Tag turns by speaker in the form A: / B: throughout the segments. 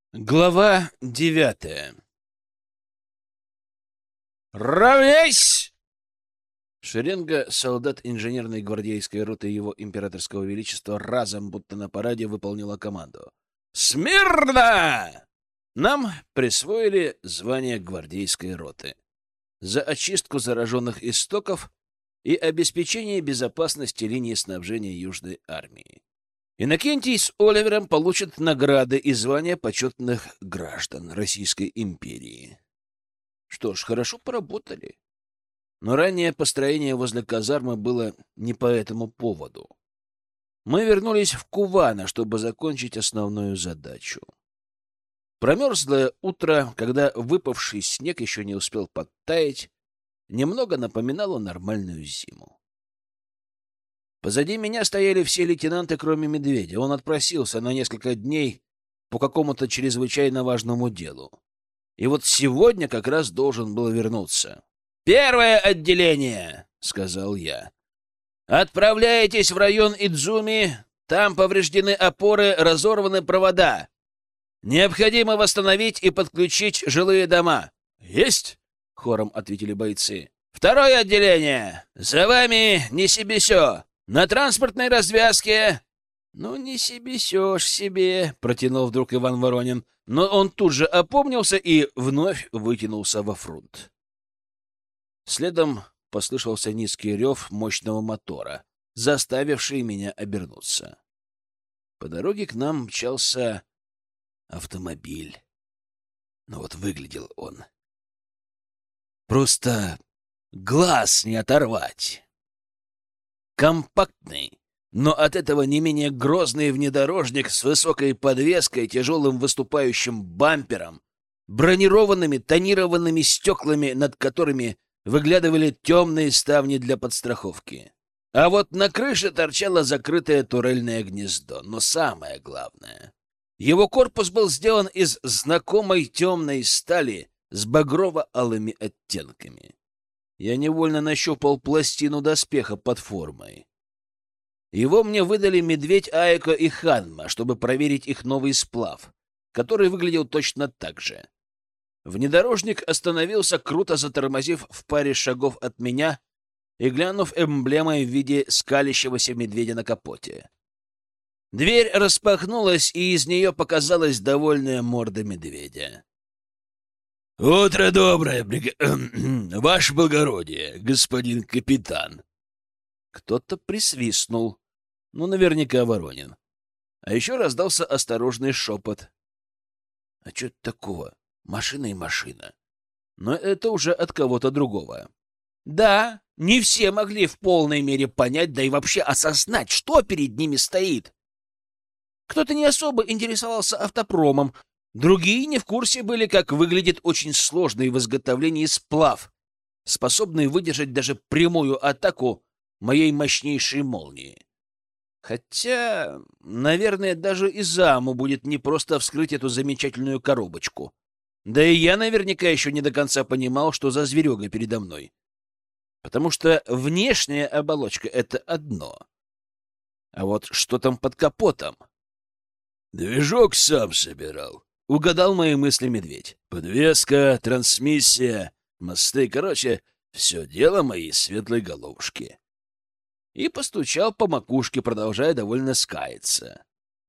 A: Глава 9. Равняйсь! Шеренга солдат инженерной гвардейской роты его императорского величества разом, будто на параде, выполнила команду. «Смирно!» Нам присвоили звание гвардейской роты за очистку зараженных истоков и обеспечение безопасности линии снабжения Южной армии. Иннокентий с Оливером получат награды и звания почетных граждан Российской империи. Что ж, хорошо поработали. Но раннее построение возле казармы было не по этому поводу. Мы вернулись в Кувано, чтобы закончить основную задачу. Промерзлое утро, когда выпавший снег еще не успел подтаять, немного напоминало нормальную зиму. Позади меня стояли все лейтенанты, кроме Медведя. Он отпросился на несколько дней по какому-то чрезвычайно важному делу. И вот сегодня как раз должен был вернуться. «Первое отделение!» — сказал я. «Отправляетесь в район Идзуми. Там повреждены опоры, разорваны провода. Необходимо восстановить и подключить жилые дома». «Есть!» — хором ответили бойцы. «Второе отделение! За вами Нисибисё! На транспортной развязке!» «Ну, не себесешь себе!» — протянул вдруг Иван Воронин. Но он тут же опомнился и вновь вытянулся во фрунт. Следом послышался низкий рев мощного мотора, заставивший меня обернуться. По дороге к нам мчался автомобиль. Но вот выглядел он. Просто глаз не оторвать. Компактный, но от этого не менее грозный внедорожник с высокой подвеской, тяжелым выступающим бампером, бронированными тонированными стеклами, над которыми выглядывали темные ставни для подстраховки. А вот на крыше торчало закрытое турельное гнездо. Но самое главное, его корпус был сделан из знакомой темной стали с багрово-алыми оттенками. Я невольно нащупал пластину доспеха под формой. Его мне выдали Медведь, Аэко и Ханма, чтобы проверить их новый сплав, который выглядел точно так же. Внедорожник остановился, круто затормозив в паре шагов от меня и глянув эмблемой в виде скалящегося медведя на капоте. Дверь распахнулась, и из нее показалась довольная морда медведя. «Утро доброе, ваше благородие, господин капитан!» Кто-то присвистнул. Ну, наверняка Воронин. А еще раздался осторожный шепот. «А что это такого? Машина и машина». Но это уже от кого-то другого. Да, не все могли в полной мере понять, да и вообще осознать, что перед ними стоит. Кто-то не особо интересовался автопромом, другие не в курсе были, как выглядит очень сложный в изготовлении сплав, способный выдержать даже прямую атаку моей мощнейшей молнии. Хотя, наверное, даже и заму будет непросто вскрыть эту замечательную коробочку. Да и я наверняка еще не до конца понимал, что за зверега передо мной. Потому что внешняя оболочка — это одно. А вот что там под капотом? «Движок сам собирал», — угадал мои мысли Медведь. «Подвеска, трансмиссия, мосты, короче, все дело моей светлой головушки». И постучал по макушке, продолжая довольно скаяться.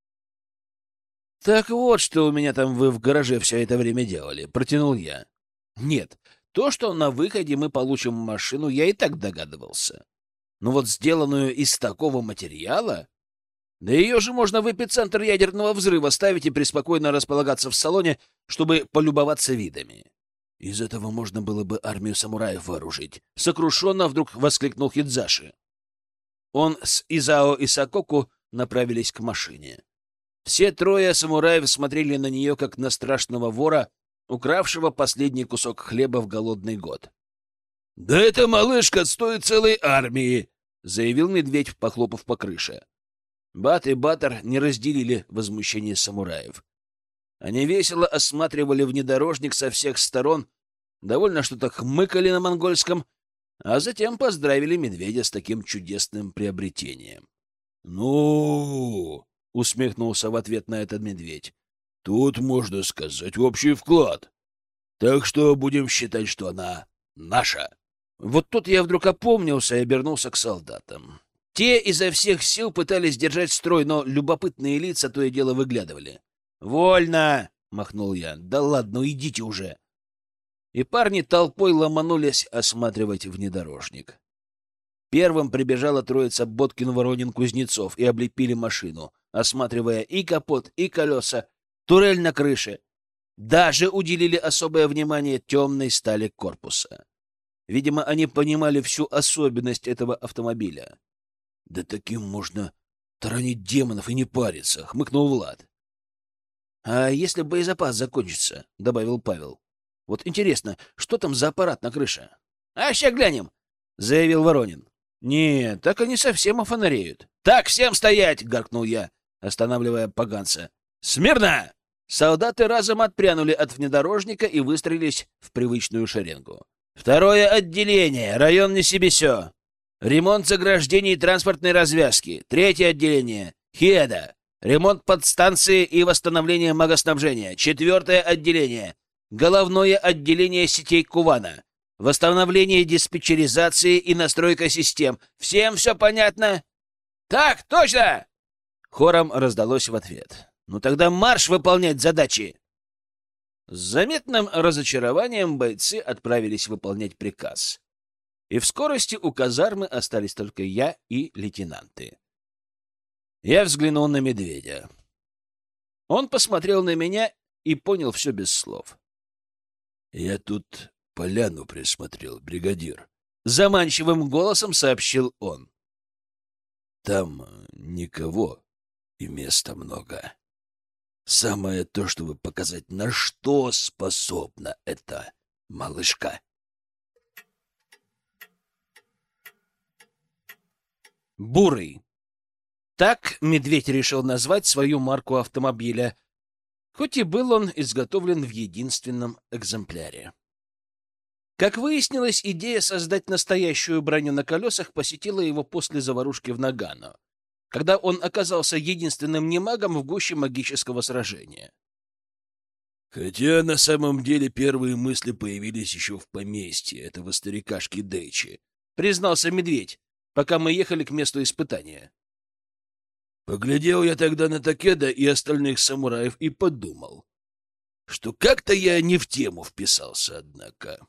A: «Так вот, что у меня там вы в гараже все это время делали», — протянул я. «Нет, то, что на выходе мы получим машину, я и так догадывался. Но вот сделанную из такого материала... Да ее же можно в эпицентр ядерного взрыва ставить и преспокойно располагаться в салоне, чтобы полюбоваться видами. Из этого можно было бы армию самураев вооружить», — сокрушенно вдруг воскликнул Хидзаши. Он с Изао и Сококу направились к машине. Все трое самураев смотрели на нее, как на страшного вора, укравшего последний кусок хлеба в голодный год. «Да эта малышка стоит целой армии!» — заявил Медведь, похлопав по крыше. Бат и Батор не разделили возмущение самураев. Они весело осматривали внедорожник со всех сторон, довольно что-то хмыкали на монгольском, а затем поздравили Медведя с таким чудесным приобретением. «Ну!» — усмехнулся в ответ на это Медведь. Тут, можно сказать, общий вклад. Так что будем считать, что она наша. Вот тут я вдруг опомнился и обернулся к солдатам. Те изо всех сил пытались держать строй, но любопытные лица то и дело выглядывали. «Вольно!» — махнул я. «Да ладно, идите уже!» И парни толпой ломанулись осматривать внедорожник. Первым прибежала троица Боткин, Воронин, Кузнецов и облепили машину, осматривая и капот, и колеса, турель на крыше. Даже уделили особое внимание темной стали корпуса. Видимо, они понимали всю особенность этого автомобиля. «Да таким можно таранить демонов и не париться», — хмыкнул Влад. «А если боезапас закончится?» — добавил Павел. «Вот интересно, что там за аппарат на крыше?» «А ща глянем», — заявил Воронин. «Нет, так они совсем офонареют». «Так, всем стоять!» — гаркнул я, останавливая поганца. «Смирно!» Солдаты разом отпрянули от внедорожника и выстроились в привычную шеренгу. «Второе отделение. Район Несебесё. Ремонт заграждений и транспортной развязки. Третье отделение. Хеда. Ремонт подстанции и восстановление магоснабжения. Четвертое отделение. Головное отделение сетей Кувана. Восстановление диспетчеризации и настройка систем. Всем все понятно?» «Так, точно!» Хором раздалось в ответ. «Ну тогда марш выполнять задачи!» С заметным разочарованием бойцы отправились выполнять приказ. И в скорости у казармы остались только я и лейтенанты. Я взглянул на Медведя. Он посмотрел на меня и понял все без слов. «Я тут поляну присмотрел, бригадир», — заманчивым голосом сообщил он. «Там никого и места много. Самое то, чтобы показать, на что способна эта малышка». «Бурый». Так Медведь решил назвать свою марку автомобиля, хоть и был он изготовлен в единственном экземпляре. Как выяснилось, идея создать настоящую броню на колесах посетила его после заварушки в Нагано, когда он оказался единственным немагом в гуще магического сражения.
B: Хотя на самом деле первые мысли появились еще в поместье этого старикашки Дэйчи,
A: признался Медведь, пока мы ехали к месту испытания.
B: Поглядел я тогда на Такеда и остальных самураев и подумал, что как-то я не в тему вписался, однако.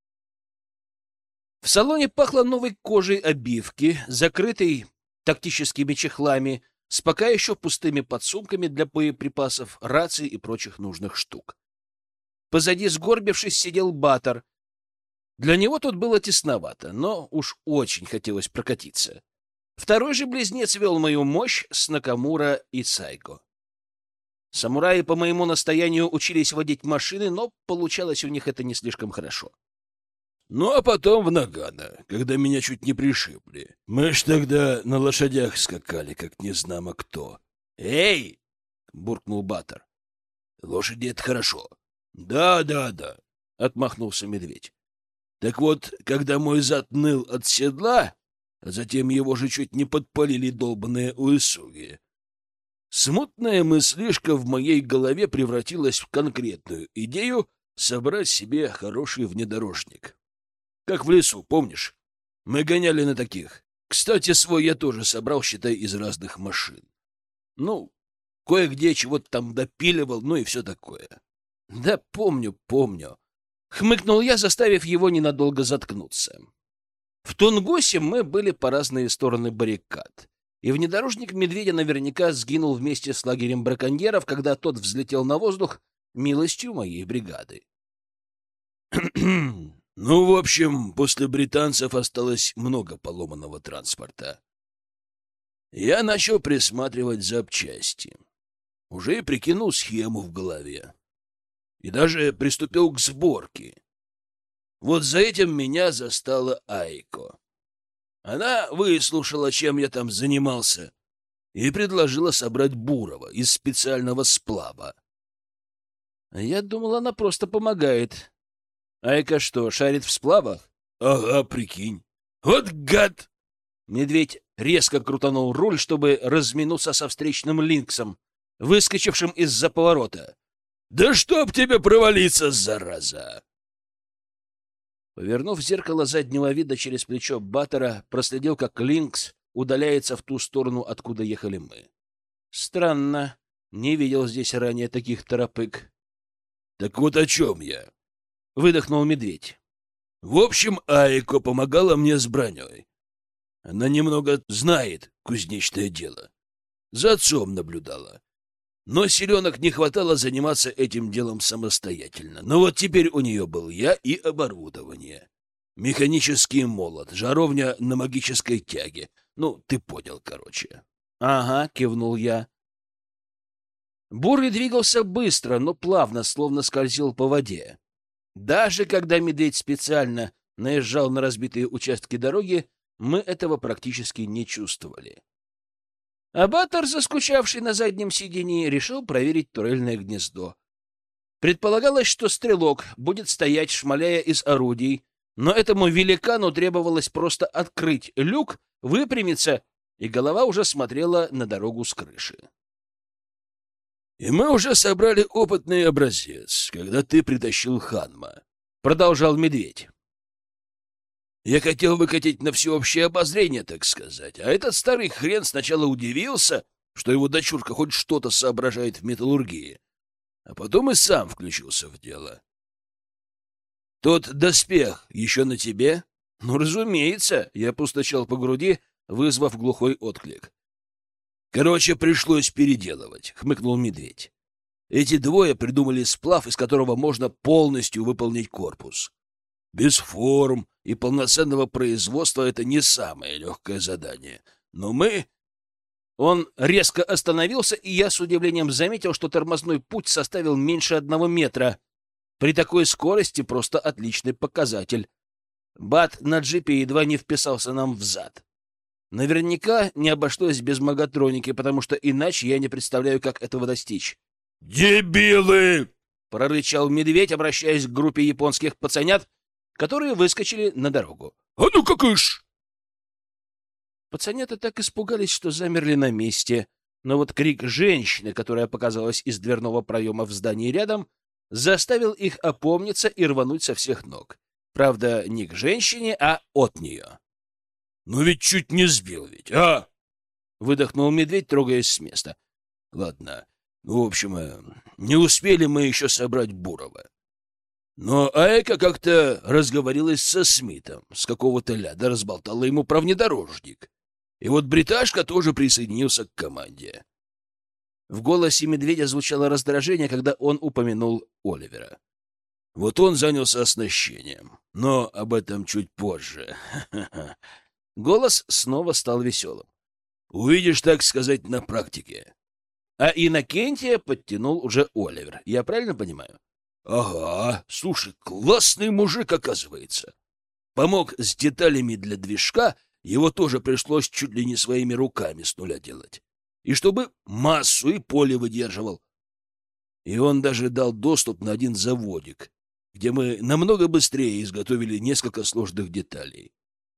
A: В салоне пахло новой кожей обивки, закрытой тактическими чехлами, с пока еще пустыми подсумками для боеприпасов, раций и прочих нужных штук. Позади, сгорбившись, сидел Батор. Для него тут было тесновато, но уж очень хотелось прокатиться. Второй же близнец вел мою мощь с Накамура и Сайго. Самураи по моему настоянию учились водить машины, но получалось у них это не слишком хорошо.
B: Ну, а потом в Нагано, когда меня чуть не пришибли. Мы ж тогда на лошадях скакали, как незнамо кто.
A: «Эй!» — буркнул Батор.
B: «Лошади — это хорошо».
A: «Да, — отмахнулся Медведь.
B: Так вот, когда мой зад ныл от седла, а затем его же чуть не подпалили долбаные уэсуги, смутная мыслишка в моей голове превратилась в конкретную идею собрать себе хороший внедорожник. Как в лесу, помнишь? Мы гоняли на таких. Кстати, свой я тоже собрал, считай, из разных машин. Ну, кое-где чего-то там допиливал, ну и все такое.
A: Да помню. Хмыкнул я, заставив его ненадолго заткнуться. В Тунгусе мы были по разные стороны баррикад, и внедорожник Медведя наверняка сгинул вместе с лагерем браконьеров, когда тот взлетел на воздух милостью моей бригады.
B: Ну, в общем, после британцев осталось много поломанного транспорта. Я начал присматривать запчасти. Уже и прикинул схему в голове. И даже приступил к сборке. Вот за этим меня застала Айко. Она выслушала, чем я там занимался, и предложила собрать Бурова из специального сплава.
A: Я думал, она просто помогает. Айка что, шарит в сплавах?
B: Ага, прикинь. Вот гад!
A: Медведь резко крутанул руль, чтобы разминуться со встречным линксом, выскочившим из-за поворота.
B: Да чтоб тебе провалиться, зараза!
A: Повернув зеркало заднего вида через плечо Баттера, проследил, как Линкс удаляется в ту сторону, откуда ехали мы. Странно, не видел здесь ранее таких торопык.
B: — Так вот о чем я.
A: Выдохнул медведь.
B: В общем, Айко помогала мне с броней. Она немного знает кузнечное дело. За отцом наблюдала. Но силенок не хватало заниматься этим делом самостоятельно. Но вот теперь у нее был я и оборудование. Механический молот, жаровня на магической тяге. Ну, ты понял, короче.
A: — Ага, — кивнул я. Бурый двигался быстро, но плавно, словно скользил по воде. Даже когда медведь специально наезжал на разбитые участки дороги, мы этого практически не чувствовали. А Баттер, заскучавший на заднем сидении, решил проверить турельное гнездо. Предполагалось, что стрелок будет стоять, шмаляя из орудий, но этому великану требовалось просто открыть люк, выпрямиться, и голова уже смотрела на дорогу с крыши.
B: И мы уже собрали опытный образец, когда ты притащил Ханма, — продолжал медведь. Я хотел выкатить на всеобщее обозрение, так сказать, а этот старый хрен сначала удивился, что его дочурка хоть что-то соображает в металлургии, а потом и сам включился в дело. Тот доспех еще на тебе?
A: Ну, разумеется, я постучал по груди, вызвав глухой отклик.
B: Короче, пришлось переделывать, — хмыкнул медведь. Эти двое придумали сплав, из которого можно полностью выполнить корпус. Без форм и полноценного производства это не самое легкое задание. Но мы...
A: Он резко остановился, и я с удивлением заметил, что тормозной путь составил меньше 1 метра. При такой скорости просто отличный показатель. Бат на джипе едва не вписался нам в зад. Наверняка не обошлось без магатроники, потому что иначе я не представляю, как этого достичь.
B: «Дебилы!»
A: — прорычал медведь, обращаясь к группе японских пацанят, которые выскочили на дорогу.
B: «А ну-ка кыш!»
A: Пацанята так испугались, что замерли на месте, но вот крик женщины, которая показалась из дверного проема в здании рядом, заставил их опомниться и рвануть со всех ног. Правда, не к женщине, а от нее.
B: «Ну ведь чуть не сбил ведь, а?»
A: — выдохнул медведь, трогаясь с места.
B: «Ладно, ну, в общем, не успели мы еще собрать Бурова. Но Айка как-то разговорилась со Смитом, с какого-то ляда разболтала ему про внедорожник. И вот бриташка тоже присоединился к команде».
A: В голосе медведя звучало раздражение, когда он упомянул Оливера.
B: Вот он занялся оснащением, но об этом чуть позже.
A: Голос снова стал веселым.
B: Увидишь, так сказать, на практике.
A: А Иннокентия подтянул уже Оливер. Я правильно понимаю?
B: Ага, слушай, классный мужик, оказывается. Помог с деталями для движка, его тоже пришлось чуть ли не своими руками с нуля делать. И чтобы массу и поле выдерживал. И он даже дал доступ на один заводик, где мы намного быстрее изготовили несколько сложных деталей.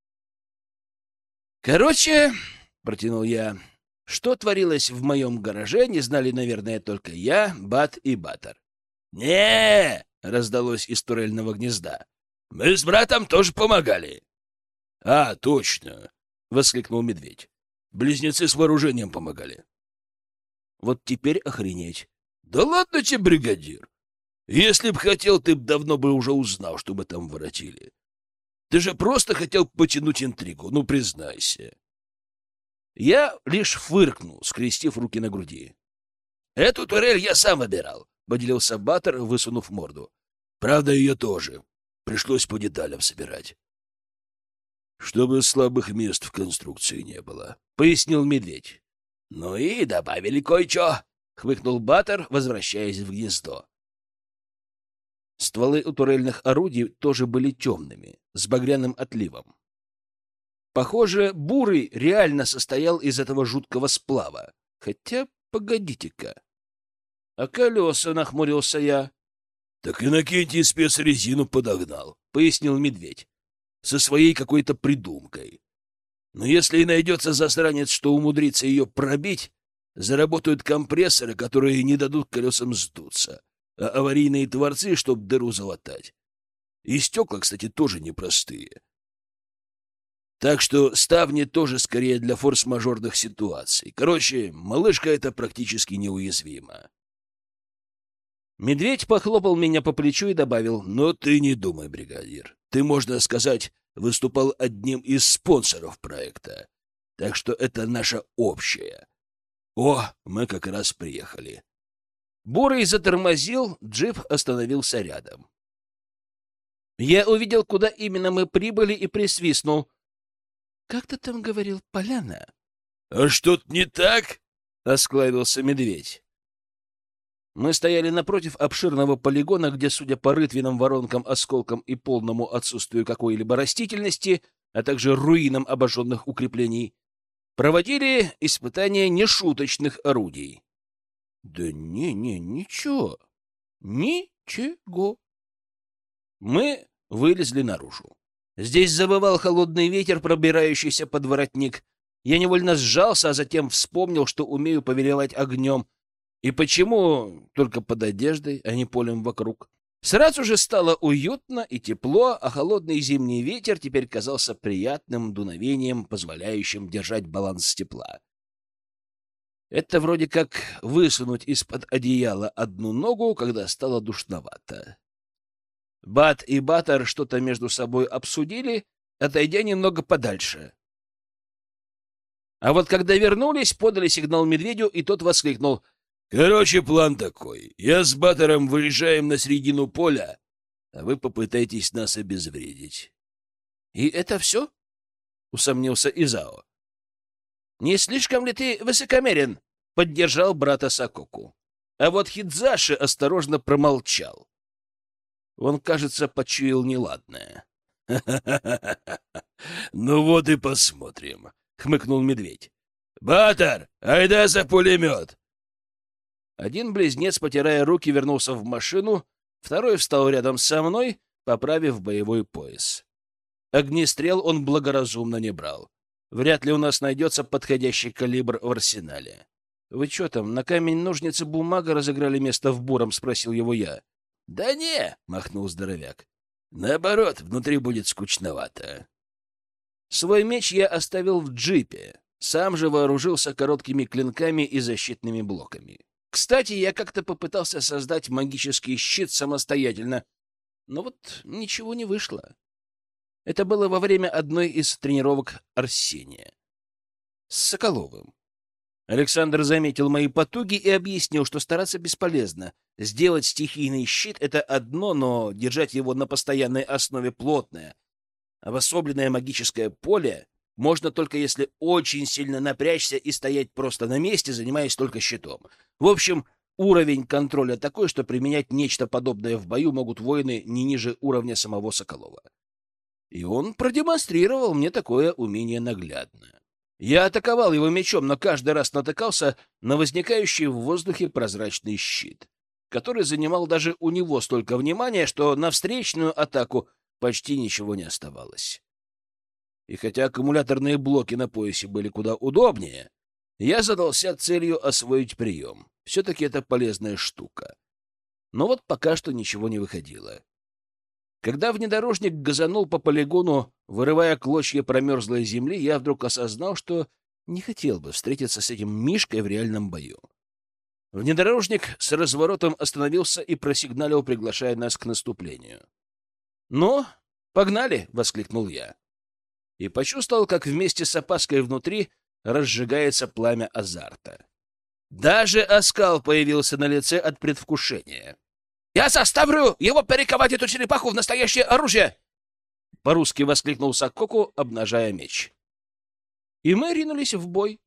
A: Короче, протянул я, что творилось в моем гараже, не знали, наверное, только я, Бат и Баттер.
B: Не,
A: раздалось из турельного гнезда.
B: Мы с братом тоже помогали. А, точно, воскликнул медведь. Близнецы с вооружением помогали.
A: Вот теперь охренеть.
B: Да ладно тебе, бригадир. Если б хотел, ты б давно бы уже узнал, что мы там воротили. Ты же просто хотел потянуть интригу, ну, признайся.
A: Я лишь фыркнул, скрестив руки на груди.
B: Эту турель я сам выбирал, поделился Баттер, высунув морду. Правда, ее тоже. Пришлось по деталям собирать. Чтобы слабых мест в конструкции не было, пояснил медведь. Ну и добавили кое-что, хмыкнул Баттер, возвращаясь в гнездо.
A: Стволы у турельных орудий тоже были темными, с багряным отливом. Похоже, Бурый реально состоял из этого жуткого сплава. Хотя, погодите-ка. А колеса, нахмурился я.
B: — Так Иннокентий спецрезину подогнал,
A: — пояснил медведь.
B: — Со своей какой-то придумкой. Но если и найдется засранец, что умудрится ее пробить, заработают компрессоры, которые не дадут колесам сдуться. а аварийные творцы, чтоб дыру залатать. И стекла, кстати, тоже непростые. Так что ставни тоже скорее для форс-мажорных ситуаций. Короче, малышка эта практически неуязвима.
A: Медведь похлопал меня по плечу и добавил:
B: «Но ты не думай, бригадир. Ты, можно сказать, выступал одним из спонсоров проекта. Так что это наша общая. О, мы как раз приехали».
A: Бурый затормозил, джип остановился рядом. Я увидел, куда именно мы прибыли, и присвистнул. «Как ты там говорил, поляна?»
B: «А что-то не так?»
A: — осклабился медведь. Мы стояли напротив обширного полигона, где, судя по рытвинам, воронкам, осколкам и полному отсутствию какой-либо растительности, а также руинам обожженных укреплений, проводили испытания нешуточных орудий. Да ничего. Ничего. Мы вылезли наружу. Здесь завывал холодный ветер, пробирающийся под воротник. Я невольно сжался, а затем вспомнил, что умею повелевать огнем. И почему только под одеждой, а не полем вокруг? Сразу же стало уютно и тепло, а холодный зимний ветер теперь казался приятным дуновением, позволяющим держать баланс тепла. Это вроде как высунуть из-под одеяла одну ногу, когда стало душновато. Бат и Батор что-то между собой обсудили, отойдя немного подальше. А вот когда вернулись, подали сигнал медведю, и тот воскликнул:
B: «Короче, план такой. Я с Батором выезжаем на середину поля, а вы попытаетесь нас обезвредить».
A: «И это все?» — усомнился Изао. «Не слишком ли ты высокомерен?» — поддержал брата Сакоку. А вот Хидзаши осторожно промолчал. Он, кажется, почуял неладное.
B: «Ну вот и посмотрим», — хмыкнул медведь. «Батор, айда за пулемет!»
A: Один близнец, потирая руки, вернулся в машину, второй встал рядом со мной, поправив боевой пояс. Огнестрел он благоразумно не брал. Вряд ли у нас найдется подходящий калибр в арсенале. — Вы что там, на камень-ножницы-бумага разыграли место в буром? — спросил его я. — Да не, — махнул здоровяк. — Наоборот, внутри будет скучновато. Свой меч я оставил в джипе, сам же вооружился короткими клинками и защитными блоками. Кстати, я как-то попытался создать магический щит самостоятельно, но вот ничего не вышло. Это было во время одной из тренировок Арсения с Соколовым. Александр заметил мои потуги и объяснил, что стараться бесполезно. Сделать стихийный щит — это одно, но держать его на постоянной основе плотное, обособленное магическое поле можно только если очень сильно напрячься и стоять просто на месте, занимаясь только щитом. В общем, уровень контроля такой, что применять нечто подобное в бою могут воины не ниже уровня самого Соколова. И он продемонстрировал мне такое умение наглядно. Я атаковал его мечом, но каждый раз натыкался на возникающий в воздухе прозрачный щит, который занимал даже у него столько внимания, что на встречную атаку почти ничего не оставалось. И хотя аккумуляторные блоки на поясе были куда удобнее, я задался целью освоить прием. Все-таки это полезная штука. Но вот пока что ничего не выходило. Когда внедорожник газанул по полигону, вырывая клочья промерзлой земли, я вдруг осознал, что не хотел бы встретиться с этим Мишкой в реальном бою. Внедорожник с разворотом остановился и просигналил, приглашая нас к наступлению. «Ну, погнали!» — воскликнул я. И почувствовал, как вместе с опаской внутри разжигается пламя азарта. Даже оскал появился на лице от предвкушения. «Я заставлю его перековать эту черепаху в настоящее оружие!» — по-русски воскликнул Сакоку, обнажая меч. И мы ринулись в бой.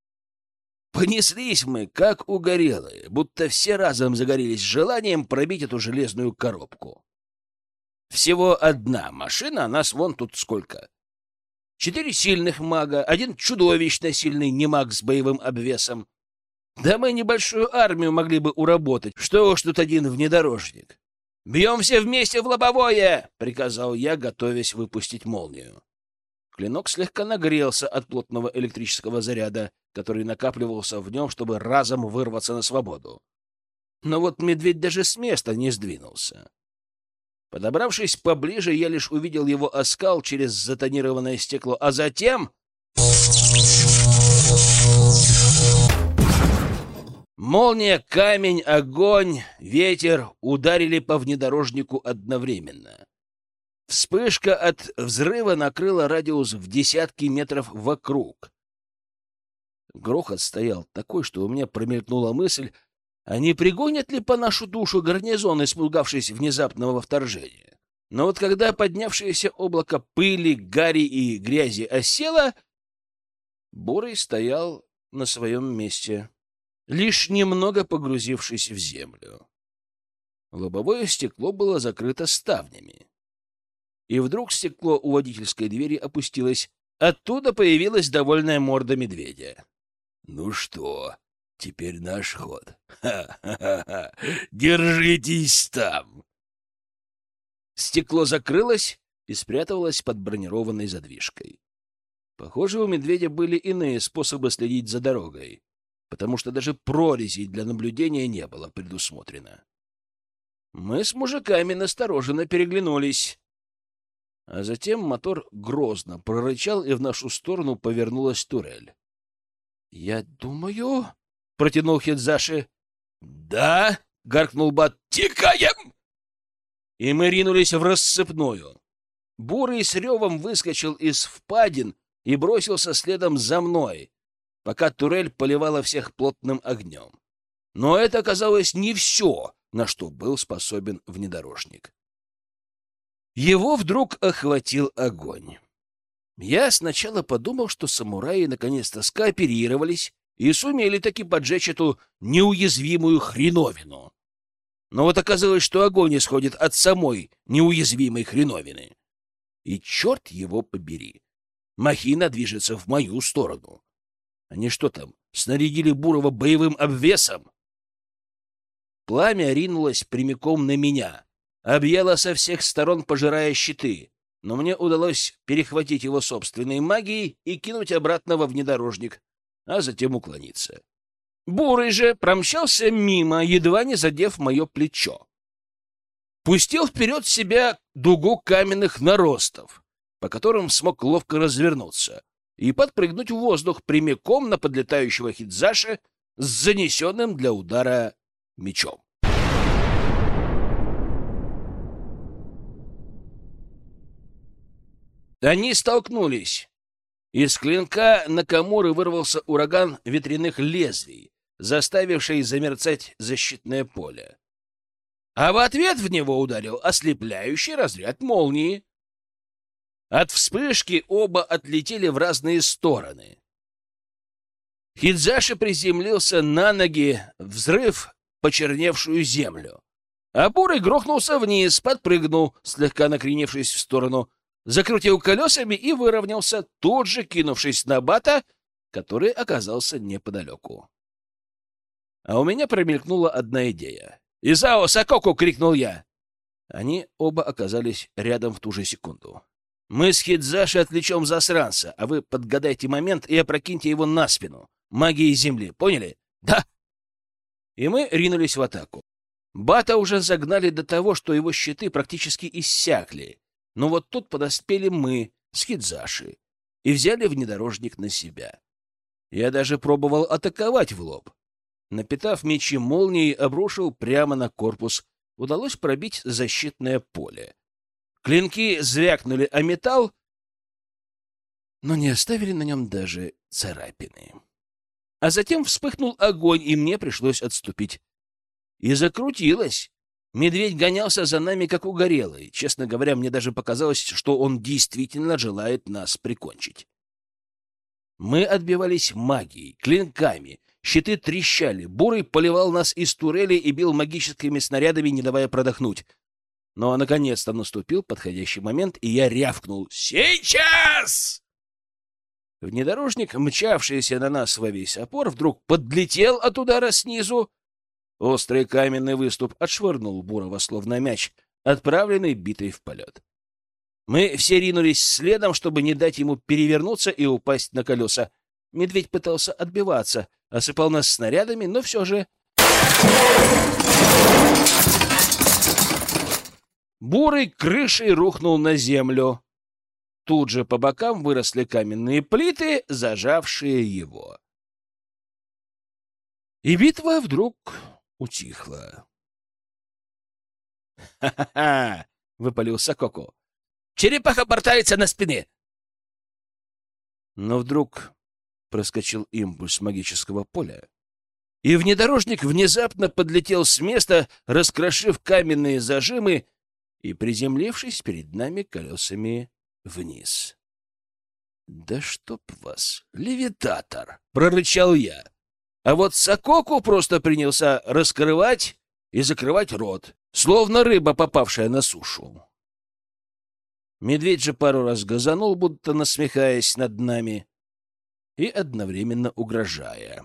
A: Понеслись мы, как угорелые, будто все разом загорелись желанием пробить эту железную коробку. Всего одна машина, а нас вон тут сколько. 4 сильных мага, 1 чудовищно сильный немаг с боевым обвесом. Да мы небольшую армию могли бы уработать. Что уж тут один внедорожник. «Бьем все вместе в лобовое!» — приказал я, готовясь выпустить молнию. Клинок слегка нагрелся от плотного электрического заряда, который накапливался в нем, чтобы разом вырваться на свободу. Но вот медведь даже с места не сдвинулся. Подобравшись поближе, я лишь увидел его оскал через затонированное стекло, а затем... Молния, камень, огонь, ветер ударили по внедорожнику одновременно. Вспышка от взрыва накрыла радиус в десятки метров вокруг. Грохот стоял такой, что у меня промелькнула мысль, а не пригонят ли по нашу душу гарнизон, испугавшись внезапного вторжения? Но вот когда поднявшееся облако пыли, гари и грязи осело, Бурый стоял на своем месте, лишь немного погрузившись в землю. Лобовое стекло было закрыто ставнями. И вдруг стекло у водительской двери опустилось. Оттуда появилась довольная морда медведя. — Ну что, теперь наш ход. Ха-ха-ха! Держитесь там! Стекло закрылось и спряталось под бронированной задвижкой. Похоже, у медведя были иные способы следить за дорогой, потому что даже прорезей для наблюдения не было предусмотрено. Мы с мужиками настороженно переглянулись. А затем мотор грозно прорычал, и в нашу сторону повернулась турель. — Я думаю... — протянул Хидзаши. — Да! — гаркнул Бат. — Тикаем! И мы ринулись в рассыпную. Бурый с ревом выскочил из впадин и бросился следом за мной, пока турель поливала всех плотным огнем. Но это оказалось не все, на что был способен внедорожник. Его вдруг охватил огонь. Я сначала подумал, что самураи наконец-то скооперировались и сумели таки поджечь эту неуязвимую хреновину. Но вот оказалось, что огонь исходит от самой неуязвимой хреновины. И черт его побери, махина движется в мою сторону. Они что там, снарядили Бурова боевым обвесом? Пламя ринулось прямиком на меня, объяло со всех сторон, пожирая щиты, но мне удалось перехватить его собственной магией и кинуть обратно во внедорожник, а затем уклониться. Бурый же промчался мимо, едва не задев мое плечо. Пустил вперед себя дугу каменных наростов, по которым смог ловко развернуться и подпрыгнуть в воздух прямиком на подлетающего Хидзаши с занесенным для удара мечом. Они столкнулись. Из клинка Накамуры вырвался ураган ветряных лезвий, заставивший замерцать защитное поле. А в ответ в него ударил ослепляющий разряд молнии. От вспышки оба отлетели в разные стороны. Хидзаши приземлился на ноги, взрыв почерневшую землю. А Бурый грохнулся вниз, подпрыгнул, слегка накренившись в сторону, закрутил колесами и выровнялся, тут же кинувшись на Бата, который оказался неподалеку. А у меня промелькнула одна идея. «Изао Сококу!» — крикнул я. Они оба оказались рядом в ту же секунду. «Мы с Хидзаши отвлечем засранца, а вы подгадайте момент и опрокиньте его на спину. Магией земли, поняли?» «Да!» И мы ринулись в атаку. Бата уже загнали до того, что его щиты практически иссякли. Но вот тут подоспели мы с Хидзаши и взяли внедорожник на себя. Я даже пробовал атаковать в лоб. Напитав мечи молнией, обрушил прямо на корпус. Удалось пробить защитное поле. Клинки звякнули о металл, но не оставили на нем даже царапины. А затем вспыхнул огонь, и мне пришлось отступить. И закрутилось. Медведь гонялся за нами, как угорелый. Честно говоря, мне даже показалось, что он действительно желает нас прикончить. Мы отбивались магией, клинками, щиты трещали, Бурый поливал нас из турели и бил магическими снарядами, не давая продохнуть. Но наконец-то наступил подходящий момент, и я рявкнул: «Сейчас!» Внедорожник, мчавшийся на нас во весь опор, вдруг подлетел от удара снизу. Острый каменный выступ отшвырнул Бурова, словно мяч, отправленный битой в полет. Мы все ринулись следом, чтобы не дать ему перевернуться и упасть на колеса. Медведь пытался отбиваться, осыпал нас снарядами, но все же... Бурый крышей рухнул на землю. Тут же по бокам выросли каменные плиты, зажавшие его. И битва вдруг утихла. «Ха-ха-ха!» — выпалил Сококу. «Черепаха бортается на спине!» Но вдруг проскочил импульс магического поля, и внедорожник внезапно подлетел с места, раскрошив каменные зажимы и приземлившись перед нами колесами вниз. «Да чтоб вас, левитатор!» — прорычал я. А вот Сококу просто принялся раскрывать и закрывать рот, словно рыба, попавшая на сушу. Медведь же пару раз газанул, будто насмехаясь над нами и одновременно угрожая.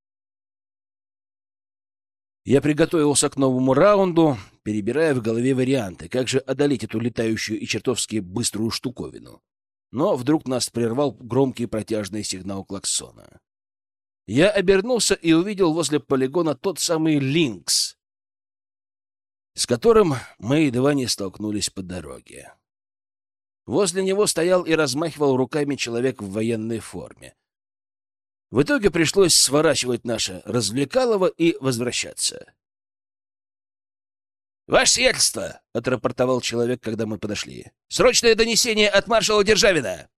A: Я приготовился к новому раунду, перебирая в голове варианты, как же одолеть эту летающую и чертовски быструю штуковину. Но вдруг нас прервал громкий протяжный сигнал клаксона. Я обернулся и увидел возле полигона тот самый Линкс, с которым мы едва не столкнулись по дороге. Возле него стоял и размахивал руками человек в военной форме. В итоге пришлось сворачивать наше развлекалово и возвращаться. «Ваше сиятельство!» — отрапортовал человек, когда мы подошли. «Срочное донесение от маршала Державина!»